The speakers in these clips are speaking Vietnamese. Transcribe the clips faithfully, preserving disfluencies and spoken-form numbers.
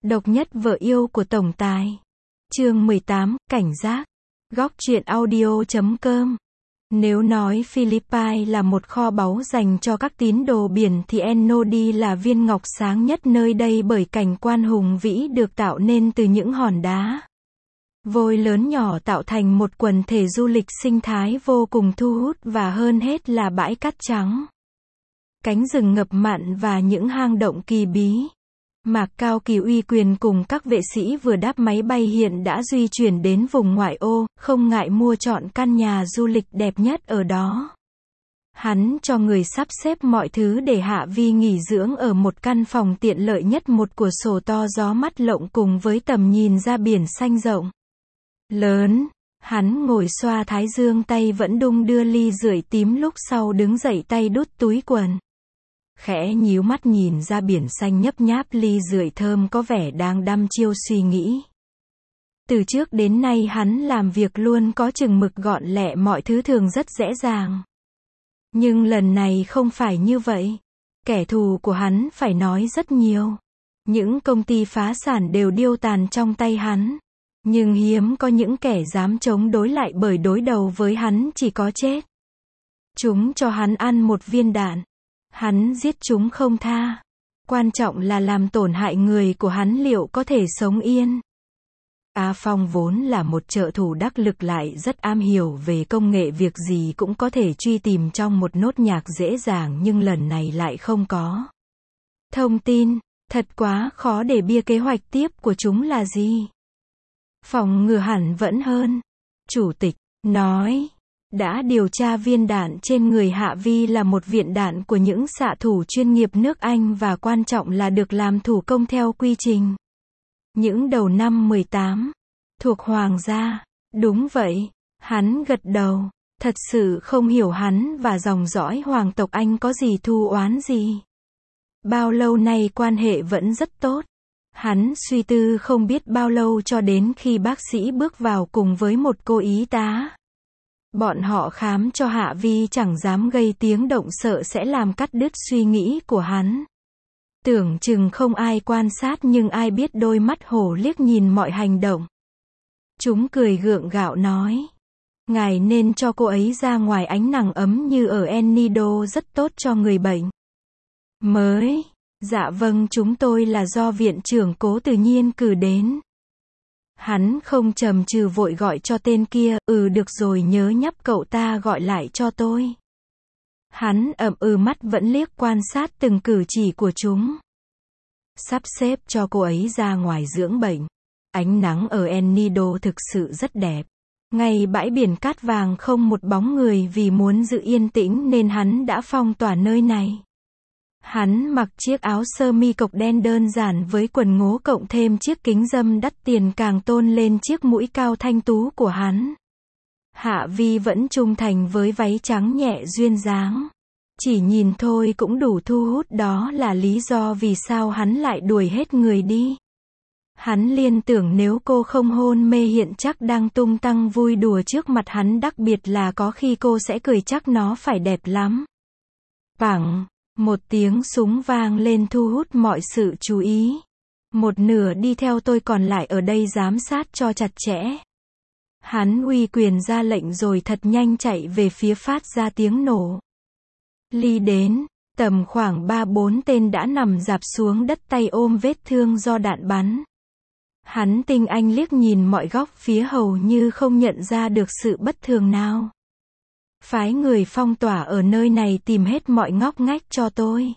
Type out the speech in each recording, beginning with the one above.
Độc nhất vợ yêu của tổng tài. Chương mười tám, cảnh giác. Góc truyện audio chấm com. Nếu nói Philippines là một kho báu dành cho các tín đồ biển thì Ennodi là viên ngọc sáng nhất nơi đây bởi cảnh quan hùng vĩ được tạo nên từ những hòn đá vôi lớn nhỏ tạo thành một quần thể du lịch sinh thái vô cùng thu hút và hơn hết là bãi cát trắng, cánh rừng ngập mặn và những hang động kỳ bí. Mạc Cao Kỳ uy quyền cùng các vệ sĩ vừa đáp máy bay hiện đã di chuyển đến vùng ngoại ô, không ngại mua chọn căn nhà du lịch đẹp nhất ở đó. Hắn cho người sắp xếp mọi thứ để Hạ Vi nghỉ dưỡng ở một căn phòng tiện lợi nhất, một cửa sổ to gió mắt lộng cùng với tầm nhìn ra biển xanh rộng lớn. Hắn ngồi xoa thái dương, tay vẫn đung đưa ly rưỡi tím, lúc sau đứng dậy tay đút túi quần. Khẽ nhíu mắt nhìn ra biển xanh nhấp nháp ly rưỡi thơm, có vẻ đang đăm chiêu suy nghĩ. Từ trước đến nay hắn làm việc luôn có chừng mực gọn lẹ, mọi thứ thường rất dễ dàng. Nhưng lần này không phải như vậy. Kẻ thù của hắn phải nói rất nhiều. Những công ty phá sản đều điêu tàn trong tay hắn. Nhưng hiếm có những kẻ dám chống đối lại, bởi đối đầu với hắn chỉ có chết. Chúng cho hắn ăn một viên đạn. Hắn giết chúng không tha. Quan trọng là làm tổn hại người của hắn liệu có thể sống yên. A Phong vốn là một trợ thủ đắc lực, lại rất am hiểu về công nghệ, việc gì cũng có thể truy tìm trong một nốt nhạc dễ dàng, nhưng lần này lại không có thông tin. Thật quá khó để bia kế hoạch tiếp của chúng là gì. Phòng ngừa hẳn vẫn hơn. Chủ tịch nói đã điều tra viên đạn trên người Hạ Vi là một viện đạn của những xạ thủ chuyên nghiệp nước Anh, và quan trọng là được làm thủ công theo quy trình. Những đầu năm mười tám. Thuộc Hoàng gia. Đúng vậy. Hắn gật đầu. Thật sự không hiểu hắn và dòng dõi hoàng tộc Anh có gì thù oán gì. Bao lâu nay quan hệ vẫn rất tốt. Hắn suy tư không biết bao lâu cho đến khi bác sĩ bước vào cùng với một cô y tá. Bọn họ khám cho Hạ Vi chẳng dám gây tiếng động, sợ sẽ làm cắt đứt suy nghĩ của hắn. Tưởng chừng không ai quan sát, nhưng ai biết đôi mắt hổ liếc nhìn mọi hành động. Chúng cười gượng gạo nói: ngài nên cho cô ấy ra ngoài ánh nắng ấm như ở Enido, rất tốt cho người bệnh. Mới. Dạ vâng, chúng tôi là do viện trưởng Cố tự nhiên cử đến. Hắn không chần chừ vội gọi cho tên kia: ừ được rồi, nhớ nhắc cậu ta gọi lại cho tôi. Hắn ậm ừ, mắt vẫn liếc quan sát từng cử chỉ của chúng. Sắp xếp cho cô ấy ra ngoài dưỡng bệnh. Ánh nắng ở Enido thực sự rất đẹp. Ngay bãi biển cát vàng không một bóng người, vì muốn giữ yên tĩnh nên hắn đã phong tỏa nơi này. Hắn mặc chiếc áo sơ mi cộc đen đơn giản với quần ngố, cộng thêm chiếc kính râm đắt tiền càng tôn lên chiếc mũi cao thanh tú của hắn. Hạ Vi vẫn trung thành với váy trắng nhẹ duyên dáng. Chỉ nhìn thôi cũng đủ thu hút, đó là lý do vì sao hắn lại đuổi hết người đi. Hắn liên tưởng nếu cô không hôn mê hiện chắc đang tung tăng vui đùa trước mặt hắn, đặc biệt là có khi cô sẽ cười, chắc nó phải đẹp lắm. Bảng. Một tiếng súng vang lên thu hút mọi sự chú ý. Một nửa đi theo tôi, còn lại ở đây giám sát cho chặt chẽ. Hắn uy quyền ra lệnh rồi thật nhanh chạy về phía phát ra tiếng nổ. Ly đến, tầm khoảng ba bốn tên đã nằm rạp xuống đất, tay ôm vết thương do đạn bắn. Hắn tinh anh liếc nhìn mọi góc phía, hầu như không nhận ra được sự bất thường nào. Phái người phong tỏa ở nơi này tìm hết mọi ngóc ngách cho tôi.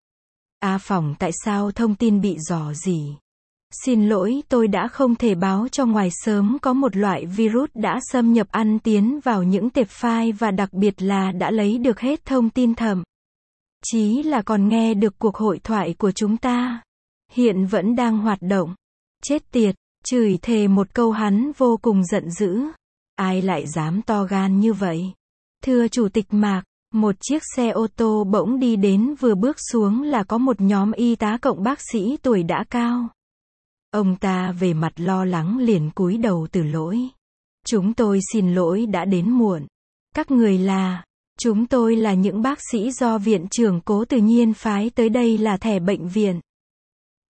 A Phòng, tại sao thông tin bị rò rỉ? Xin lỗi, tôi đã không thể báo cho ngoài sớm, có một loại virus đã xâm nhập ăn tiến vào những tệp file, và đặc biệt là đã lấy được hết thông tin, thậm chí là còn nghe được cuộc hội thoại của chúng ta. Hiện vẫn đang hoạt động. Chết tiệt, chửi thề một câu, hắn vô cùng giận dữ. Ai lại dám to gan như vậy? Thưa Chủ tịch Mạc, một chiếc xe ô tô bỗng đi đến, vừa bước xuống là có một nhóm y tá cộng bác sĩ tuổi đã cao. Ông ta về mặt lo lắng liền cúi đầu từ lỗi. Chúng tôi xin lỗi đã đến muộn. Các người là? Chúng tôi là những bác sĩ do viện trưởng Cố tự nhiên phái tới đây, là thẻ bệnh viện.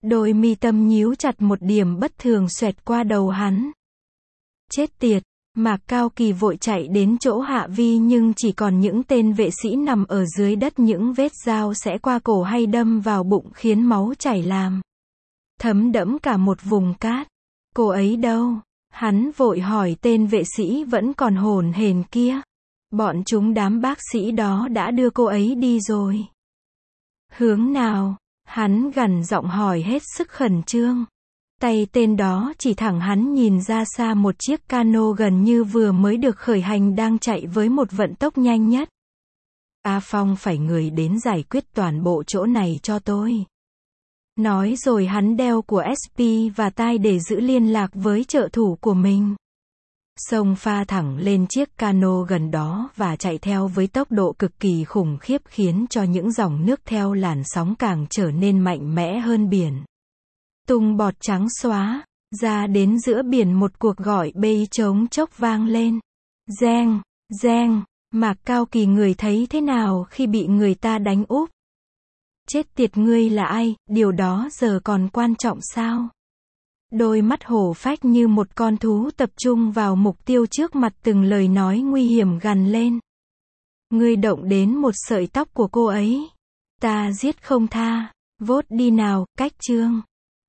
Đôi mi tâm nhíu chặt, một điểm bất thường xoẹt qua đầu hắn. Chết tiệt, Mạc Cao Kỳ vội chạy đến chỗ Hạ Vi, nhưng chỉ còn những tên vệ sĩ nằm ở dưới đất, những vết dao sẽ qua cổ hay đâm vào bụng khiến máu chảy làm thấm đẫm cả một vùng cát. Cô ấy đâu? Hắn vội hỏi tên vệ sĩ vẫn còn hổn hển kia. Bọn chúng, đám bác sĩ đó đã đưa cô ấy đi rồi. Hướng nào? Hắn gằn giọng hỏi hết sức khẩn trương. Tay tên đó chỉ thẳng hắn nhìn ra xa, một chiếc cano gần như vừa mới được khởi hành đang chạy với một vận tốc nhanh nhất. A Phong, phải người đến giải quyết toàn bộ chỗ này cho tôi. Nói rồi hắn đeo của ét pê và tai để giữ liên lạc với trợ thủ của mình. Xông pha thẳng lên chiếc cano gần đó và chạy theo với tốc độ cực kỳ khủng khiếp, khiến cho những dòng nước theo làn sóng càng trở nên mạnh mẽ hơn biển. Tung bọt trắng xóa, ra đến giữa biển, một cuộc gọi bay trống chốc vang lên. Reng, reng, Mạc Cao Kỳ, người thấy thế nào khi bị người ta đánh úp? Chết tiệt, ngươi là ai, điều đó giờ còn quan trọng sao? Đôi mắt hổ phách như một con thú tập trung vào mục tiêu trước mặt, từng lời nói nguy hiểm gằn lên. Ngươi động đến một sợi tóc của cô ấy, ta giết không tha. Vote đi nào, cách chương.